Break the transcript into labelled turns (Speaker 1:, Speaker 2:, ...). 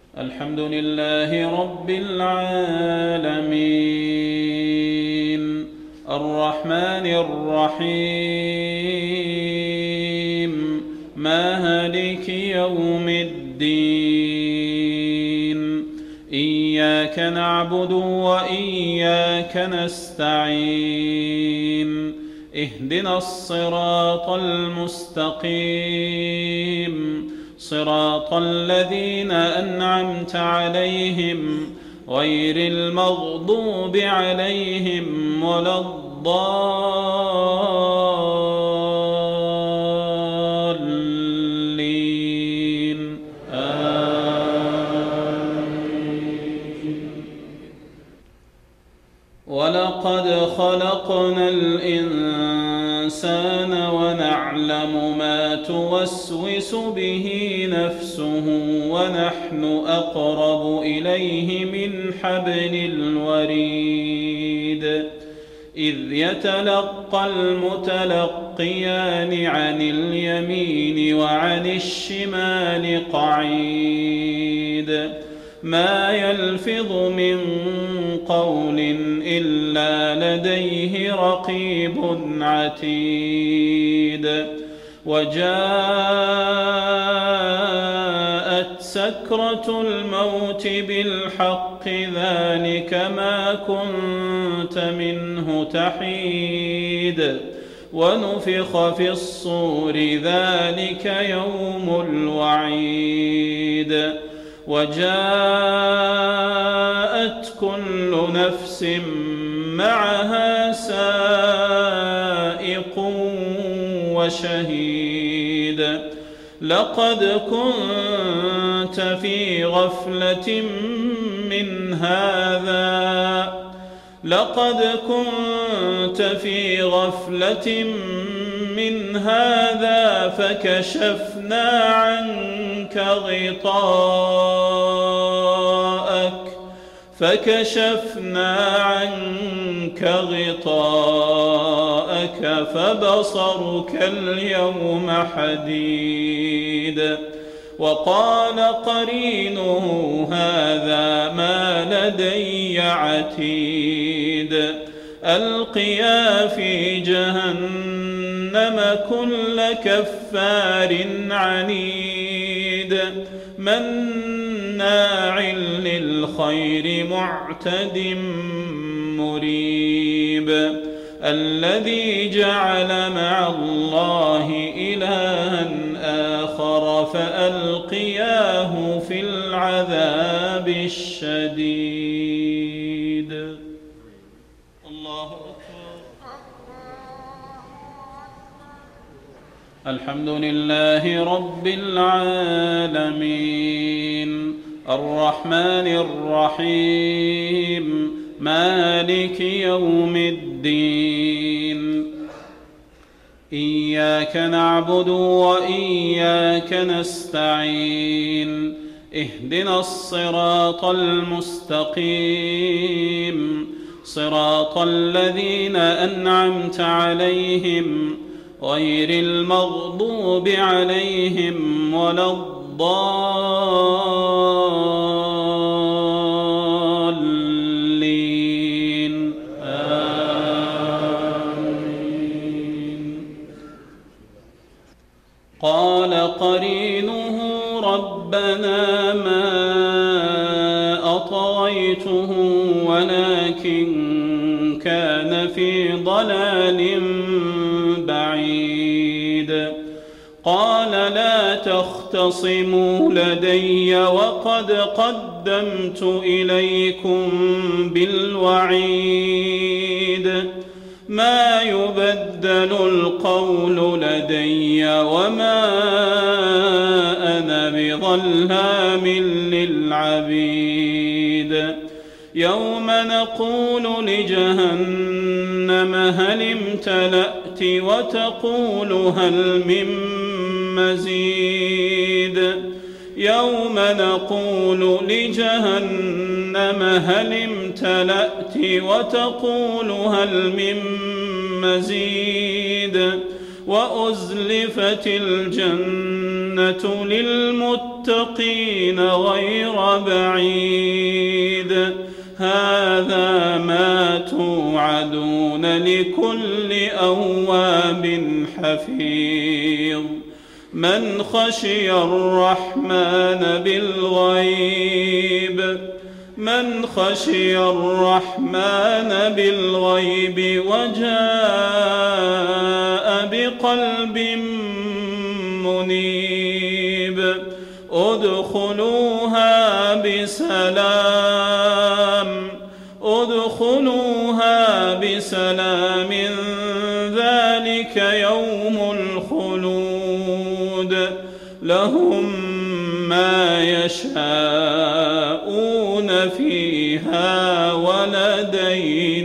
Speaker 1: الحمد لله رب العالمين الرحمن الرحيم مالك يوم الدين إياك نعبد وإياك نستعين اهدنا الصراط المستقيم صراط الذين أنعمت عليهم غير المغضوب عليهم ولا الضالين آمين. ولقد خلقنا الإنسان ونعلم ما توسوس به نفسه ونحن أقرب إليه من حبل الوريد إذ يتلقى المتلقيان عن اليمين وعن الشمال قعيد ما يلفظ من قول إلا لديه رقيب عتيد وجاءت سكرة الموت بالحق ذلك ما كنت منه تحيد ونفخ في الصور ذلك يوم الوعيد وجاءت كل نفس معها سائق وشهيد لقد كنت في غفلة من هذا فكشفنا عنك غطاءك فبصرك اليوم حديد وقال قرينه هذا ما لدي عتيد ألقيا في جهنم كل كفار عنيد مناع للخير معتد مريب الذي جعل مع الله إلها آخر فألقياه في العذاب الشديد. الله أكبر. الحمد لله رب العالمين الرحمن الرحيم مالك يوم الدين إياك نعبد وإياك نستعين اهدنا الصراط المستقيم صراط الذين أنعمت عليهم غير المغضوب عليهم ولا الضالين آمين. قال قرينه ربنا ما أطغيته ولكن كان في ضلال بعيد قال لا تختصموا لدي وقد قدمت إليكم بالوعيد ما يبدل القول لدي وما أنا بظلام للعبيد يوم نقول لجهنم هل امتلأت وتقول هل من مزيد يوم نقول لجهنم هل امتلأت وتقول هل من مزيد وأزلفت الجنة للمتقين غير بعيد هذا ما توعدون لكل أواب حفيظ من خشي الرحمن بالغيب وجاء بقلب منيب ادخلوها بسلام ذلك يوم الخلود لهم ما يشاءون فيها ولدينا